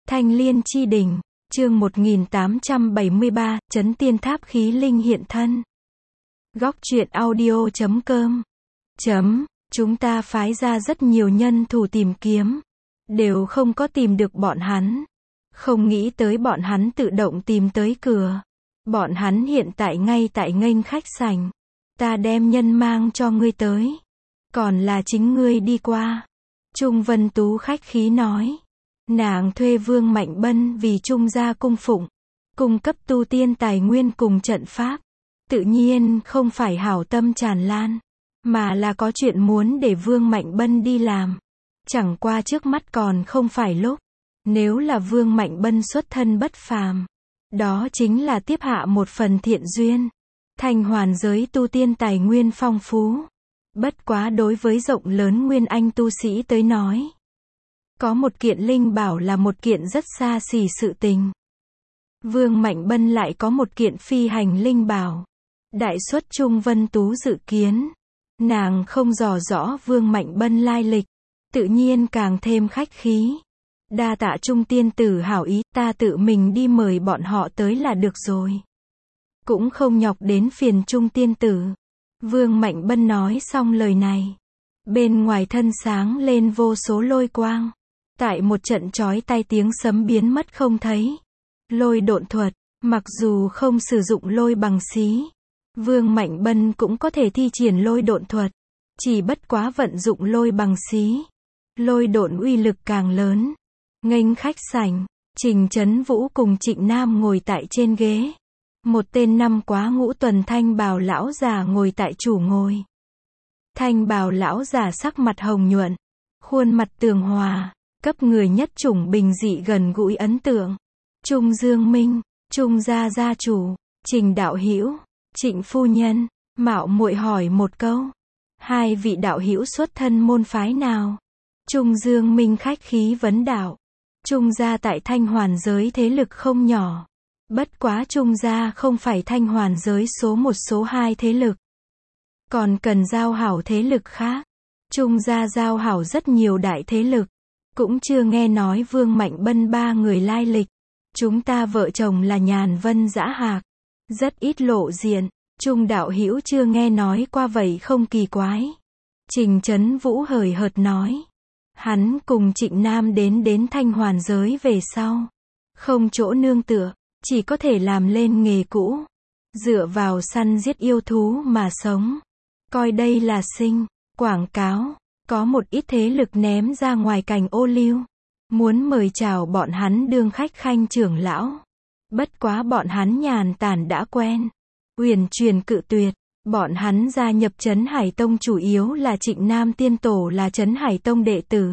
Thanh Liên Chi Đỉnh, chương 1873, Chấn Tiên Tháp Khí Linh hiện thân. Góc truyện audio.com. Chúng ta phái ra rất nhiều nhân thủ tìm kiếm, đều không có tìm được bọn hắn. Không nghĩ tới bọn hắn tự động tìm tới cửa. Bọn hắn hiện tại ngay tại nghênh khách sảnh. Ta đem nhân mang cho ngươi tới. Còn là chính ngươi đi qua. Trung Vân Tú khách khí nói. Nàng thuê Vương Mạnh Bân vì Trung gia cung phụng, cung cấp tu tiên tài nguyên cùng trận pháp. Tự nhiên không phải hảo tâm tràn lan, mà là có chuyện muốn để Vương Mạnh Bân đi làm. Chẳng qua trước mắt còn không phải lúc. Nếu là Vương Mạnh Bân xuất thân bất phàm, đó chính là tiếp hạ một phần thiện duyên. Thanh Hoàn giới tu tiên tài nguyên phong phú. Bất quá đối với rộng lớn nguyên anh tu sĩ tới nói, có một kiện linh bảo là một kiện rất xa xỉ sự tình. Vương Mạnh Bân lại có một kiện phi hành linh bảo. Đại suất Trung Vân Tú dự kiến. Nàng không dò rõ Vương Mạnh Bân lai lịch, tự nhiên càng thêm khách khí. Đa tạ Trung tiên tử hảo ý, ta tự mình đi mời bọn họ tới là được rồi. Cũng không nhọc đến phiền Trung tiên tử. Vương Mạnh Bân nói xong lời này, bên ngoài thân sáng lên vô số lôi quang. Tại một trận chói tai tiếng sấm biến mất không thấy. Lôi độn thuật, mặc dù không sử dụng lôi bằng xí, Vương Mạnh Bân cũng có thể thi triển lôi độn thuật. Chỉ bất quá vận dụng lôi bằng xí, lôi độn uy lực càng lớn. Nghênh khách sảnh, Trình Chấn Vũ cùng Trịnh Nam ngồi tại trên ghế. Một tên năm quá ngũ tuần thanh bào lão già ngồi tại chủ ngồi. Thanh bào lão già sắc mặt hồng nhuận, khuôn mặt tường hòa, cấp người nhất chủng bình dị gần gũi ấn tượng. Trung Dương Minh, Trung gia gia chủ, Trình đạo hữu, Trịnh phu nhân, mạo muội hỏi một câu. Hai vị đạo hữu xuất thân môn phái nào? Trung Dương Minh khách khí vấn đạo. Trung gia tại Thanh Hoàn giới thế lực không nhỏ. Bất quá Trung gia không phải Thanh Hoàn giới số 1 số 2 thế lực. Còn cần giao hảo thế lực khác. Trung gia giao hảo rất nhiều đại thế lực. Cũng chưa nghe nói Vương Mạnh Bân ba người lai lịch. Chúng ta vợ chồng là Nhàn Vân Dã Hạc. Rất ít lộ diện. Trung đạo hữu chưa nghe nói qua vậy không kỳ quái. Trình Chấn Vũ hời hợt nói. Hắn cùng Trịnh Nam đến Thanh Hoàn giới về sau. Không chỗ nương tựa, chỉ có thể làm lên nghề cũ. Dựa vào săn giết yêu thú mà sống. Coi đây là quảng cáo. Có một ít thế lực ném ra ngoài cành ô liu. Muốn mời chào bọn hắn đương khách khanh trưởng lão. Bất quá bọn hắn nhàn tản đã quen. Uyển chuyển cự tuyệt. Bọn hắn gia nhập Trấn Hải Tông chủ yếu là Trịnh Nam tiên tổ là Trấn Hải Tông đệ tử.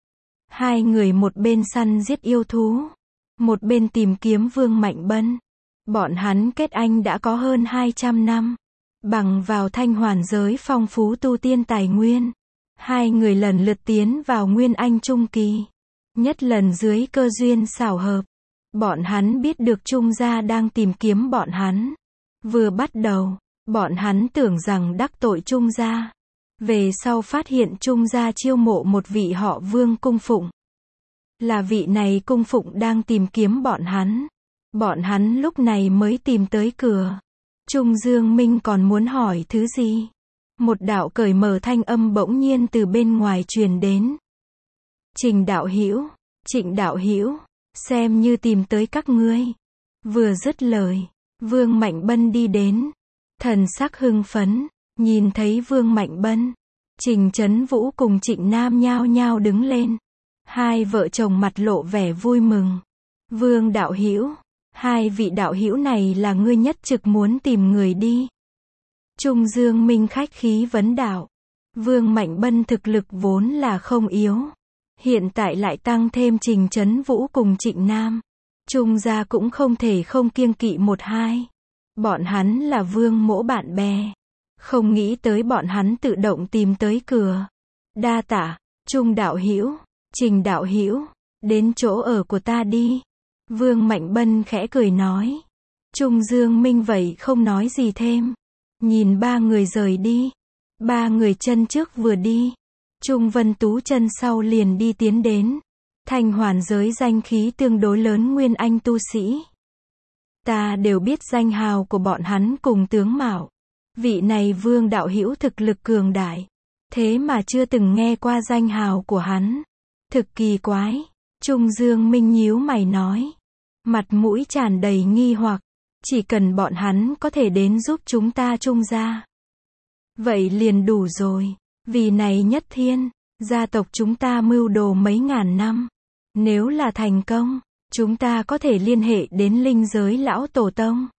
Hai người một bên săn giết yêu thú, một bên tìm kiếm Vương Mạnh Bân. Bọn hắn kết anh đã có hơn 200 năm. Bằng vào Thanh Hoàn giới phong phú tu tiên tài nguyên, hai người lần lượt tiến vào Nguyên Anh Trung Kỳ. Nhất lần dưới cơ duyên xảo hợp, bọn hắn biết được Trung gia đang tìm kiếm bọn hắn. Vừa bắt đầu, bọn hắn tưởng rằng đắc tội Trung gia. Về sau phát hiện Trung gia chiêu mộ một vị họ Vương cung phụng. Là vị này cung phụng đang tìm kiếm bọn hắn. Bọn hắn lúc này mới tìm tới cửa. Trung Dương Minh còn muốn hỏi thứ gì? Một đạo cởi mở thanh âm bỗng nhiên từ bên ngoài truyền đến. Trình đạo hữu, Trịnh đạo hữu, xem như tìm tới các ngươi. Vừa dứt lời, Vương Mạnh Bân đi đến. Thần sắc hưng phấn, nhìn thấy Vương Mạnh Bân, Trình Chấn Vũ cùng Trịnh Nam nhao nhao đứng lên. Hai vợ chồng mặt lộ vẻ vui mừng. Vương đạo hữu, hai vị đạo hữu này là ngươi nhất trực muốn tìm người đi. Trung Dương Minh khách khí vấn đạo. Vương Mạnh Bân thực lực vốn là không yếu. Hiện tại lại tăng thêm Trình Chấn Vũ cùng Trịnh Nam. Trung gia cũng không thể không kiêng kỵ một hai. Bọn hắn là Vương mỗ bạn bè. Không nghĩ tới bọn hắn tự động tìm tới cửa. Đa tạ, Trung đạo hữu, Trình đạo hữu, đến chỗ ở của ta đi. Vương Mạnh Bân khẽ cười nói. Trung Dương Minh vậy không nói gì thêm. Nhìn ba người rời đi. Ba người chân trước vừa đi. Trung Vân Tú chân sau liền đi tiến đến. Thanh hoàn giới danh khí tương đối lớn nguyên anh tu sĩ. Ta đều biết danh hào của bọn hắn cùng tướng mạo. Vị này Vương đạo hữu thực lực cường đại. Thế mà chưa từng nghe qua danh hào của hắn. Thực kỳ quái. Trung Dương Minh nhíu mày nói. Mặt mũi tràn đầy nghi hoặc. Chỉ cần bọn hắn có thể đến giúp chúng ta Trung gia. Vậy liền đủ rồi. Vì này nhất thiên, gia tộc chúng ta mưu đồ mấy ngàn năm. Nếu là thành công, chúng ta có thể liên hệ đến linh giới lão tổ tông.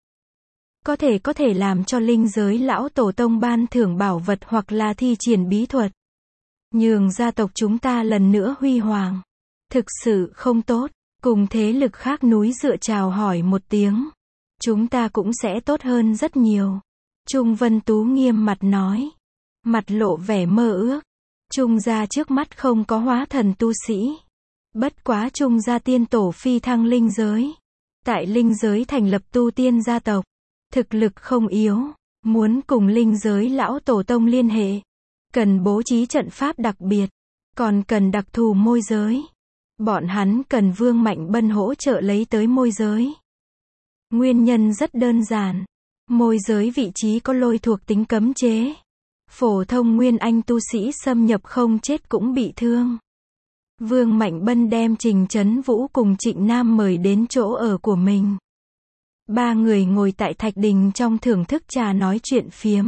Có thể làm cho linh giới lão tổ tông ban thưởng bảo vật hoặc là thi triển bí thuật. Nhường gia tộc chúng ta lần nữa huy hoàng. Thực sự không tốt, cùng thế lực khác núi dựa chào hỏi một tiếng. Chúng ta cũng sẽ tốt hơn rất nhiều. Trung Vân Tú nghiêm mặt nói. Mặt lộ vẻ mơ ước. Trung gia trước mắt không có hóa thần tu sĩ. Bất quá Trung gia tiên tổ phi thăng linh giới. Tại linh giới thành lập tu tiên gia tộc. Thực lực không yếu. Muốn cùng linh giới lão tổ tông liên hệ. Cần bố trí trận pháp đặc biệt. Còn cần đặc thù môi giới. Bọn hắn cần Vương Mạnh Bân hỗ trợ lấy tới môi giới. Nguyên nhân rất đơn giản. Môi giới vị trí có lôi thuộc tính cấm chế. Phổ thông nguyên anh tu sĩ xâm nhập không chết cũng bị thương. Vương Mạnh Bân đem Trình Chấn Vũ cùng Trịnh Nam mời đến chỗ ở của mình. Ba người ngồi tại thạch đình trong thưởng thức trà nói chuyện phiếm.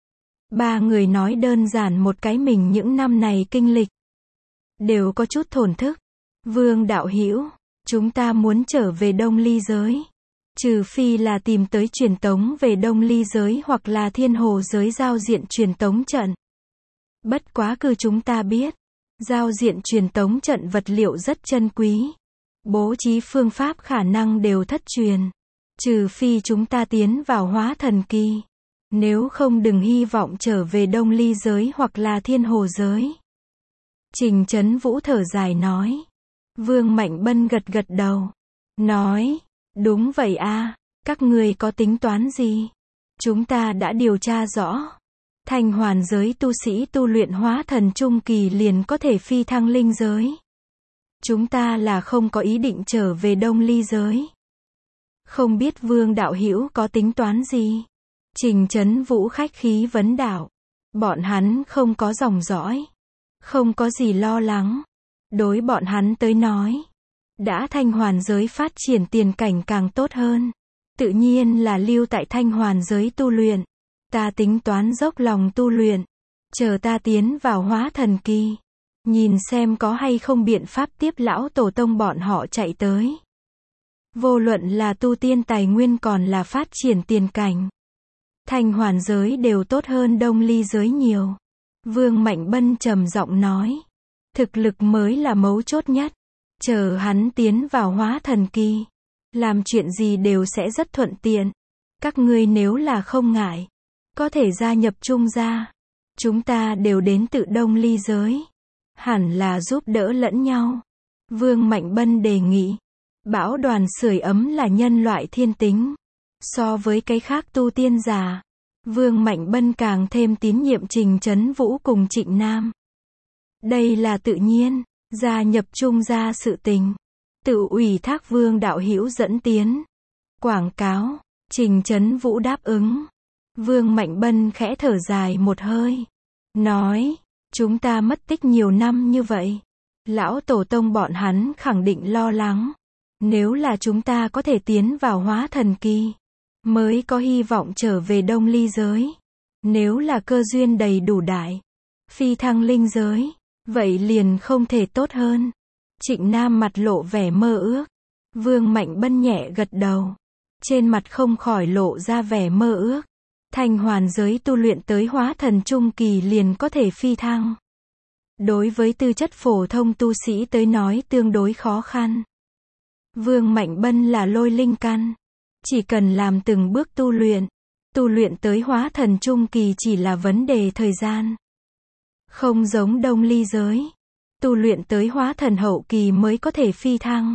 Ba người nói đơn giản một cái mình những năm này kinh lịch. Đều có chút thổn thức. Vương đạo hữu, chúng ta muốn trở về Đông Ly giới. Trừ phi là tìm tới truyền tống về Đông Ly giới hoặc là Thiên Hồ giới giao diện truyền tống trận. Bất quá cứ chúng ta biết, giao diện truyền tống trận vật liệu rất chân quý. Bố trí phương pháp khả năng đều thất truyền. Trừ phi chúng ta tiến vào hóa thần kỳ. Nếu không đừng hy vọng trở về Đông Ly giới hoặc là Thiên Hồ giới. Trình Chấn Vũ thở dài nói. Vương Mạnh Bân gật gật đầu. Nói. Đúng vậy a, các người có tính toán gì? Chúng ta đã điều tra rõ. Thanh hoàn giới tu sĩ tu luyện hóa thần trung kỳ liền có thể phi thăng linh giới. Chúng ta là không có ý định trở về Đông Ly giới. Không biết Vương đạo hữu có tính toán gì? Trình Chấn Vũ khách khí vấn đạo. Bọn hắn không có dòng dõi. Không có gì lo lắng. Đối bọn hắn tới nói. Đã thanh hoàn giới phát triển tiền cảnh càng tốt hơn. Tự nhiên là lưu tại thanh hoàn giới tu luyện. Ta tính toán dốc lòng tu luyện. Chờ ta tiến vào hóa thần kỳ. Nhìn xem có hay không biện pháp tiếp lão tổ tông bọn họ chạy tới. Vô luận là tu tiên tài nguyên còn là phát triển tiền cảnh. Thanh hoàn giới đều tốt hơn Đông Ly giới nhiều. Vương Mạnh Bân trầm giọng nói. Thực lực mới là mấu chốt nhất. Chờ hắn tiến vào hóa thần kỳ. Làm chuyện gì đều sẽ rất thuận tiện. Các ngươi nếu là không ngại. Có thể gia nhập Trung gia. Chúng ta đều đến tự Đông Ly giới. Hẳn là giúp đỡ lẫn nhau. Vương Mạnh Bân đề nghị. Bão đoàn sưởi ấm là nhân loại thiên tính. So với cái khác tu tiên giả. Vương Mạnh Bân càng thêm tín nhiệm Trình Chấn Vũ cùng Trịnh Nam. Đây là tự nhiên. Gia nhập Trung gia sự tình. Tự ủy thác Vương đạo hữu dẫn tiến. Quảng cáo. Trình Chấn Vũ đáp ứng. Vương Mạnh Bân khẽ thở dài một hơi. Nói. Chúng ta mất tích nhiều năm như vậy. Lão tổ tông bọn hắn khẳng định lo lắng. Nếu là chúng ta có thể tiến vào hóa thần kỳ. Mới có hy vọng trở về Đông Ly giới. Nếu là cơ duyên đầy đủ đại. Phi thăng linh giới. Vậy liền không thể tốt hơn. Trịnh Nam mặt lộ vẻ mơ ước. Vương Mạnh Bân nhẹ gật đầu. Trên mặt không khỏi lộ ra vẻ mơ ước. Thanh hoàn giới tu luyện tới hóa thần trung kỳ liền có thể phi thăng. Đối với tư chất phổ thông tu sĩ tới nói tương đối khó khăn. Vương Mạnh Bân là lôi linh căn. Chỉ cần làm từng bước tu luyện tới hóa thần trung kỳ chỉ là vấn đề thời gian. Không giống Đông Ly giới. Tu luyện tới hóa thần hậu kỳ mới có thể phi thăng.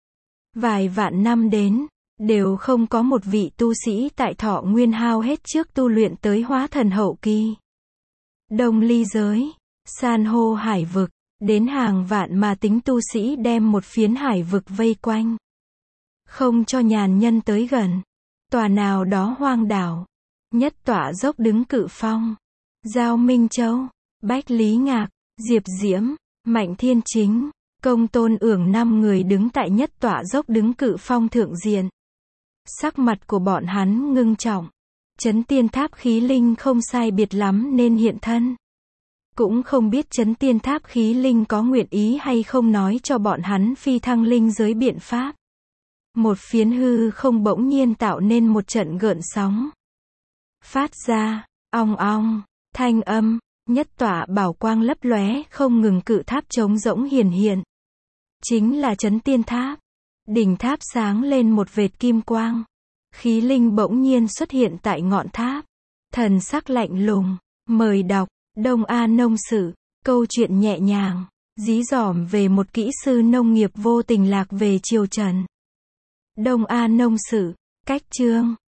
Vài vạn năm đến, đều không có một vị tu sĩ tại thọ nguyên hao hết trước tu luyện tới hóa thần hậu kỳ. Đông Ly giới, san hô hải vực, Đến hàng vạn mà tính tu sĩ đem một phiến hải vực vây quanh. Không cho nhàn nhân tới gần. Tòa nào đó hoang đảo. Nhất tọa dốc đứng Cự Phong. Giao Minh Châu, Bách Lý Ngạc, Diệp Diễm, Mạnh Thiên Chính, Công Tôn Uổng 5 người đứng tại nhất tọa dốc đứng Cự Phong thượng diện. Sắc mặt của bọn hắn ngưng trọng. Chấn Tiên Tháp khí linh không sai biệt lắm nên hiện thân. Cũng không biết Chấn Tiên Tháp khí linh có nguyện ý hay không nói cho bọn hắn phi thăng linh giới biện pháp. Một phiến hư không bỗng nhiên tạo nên một trận gợn sóng. Phát ra, ong ong, thanh âm, nhất tọa bảo quang lấp lóe không ngừng cự tháp trống rỗng hiển hiện. Chính là Chấn Tiên Tháp. Đỉnh tháp sáng lên một vệt kim quang. Khí linh bỗng nhiên xuất hiện tại ngọn tháp. Thần sắc lạnh lùng, mời đọc, Đông A Nông Sử, câu chuyện nhẹ nhàng, dí dỏm về một kỹ sư nông nghiệp vô tình lạc về triều Trần. Đông A Nông Sử, cách chương.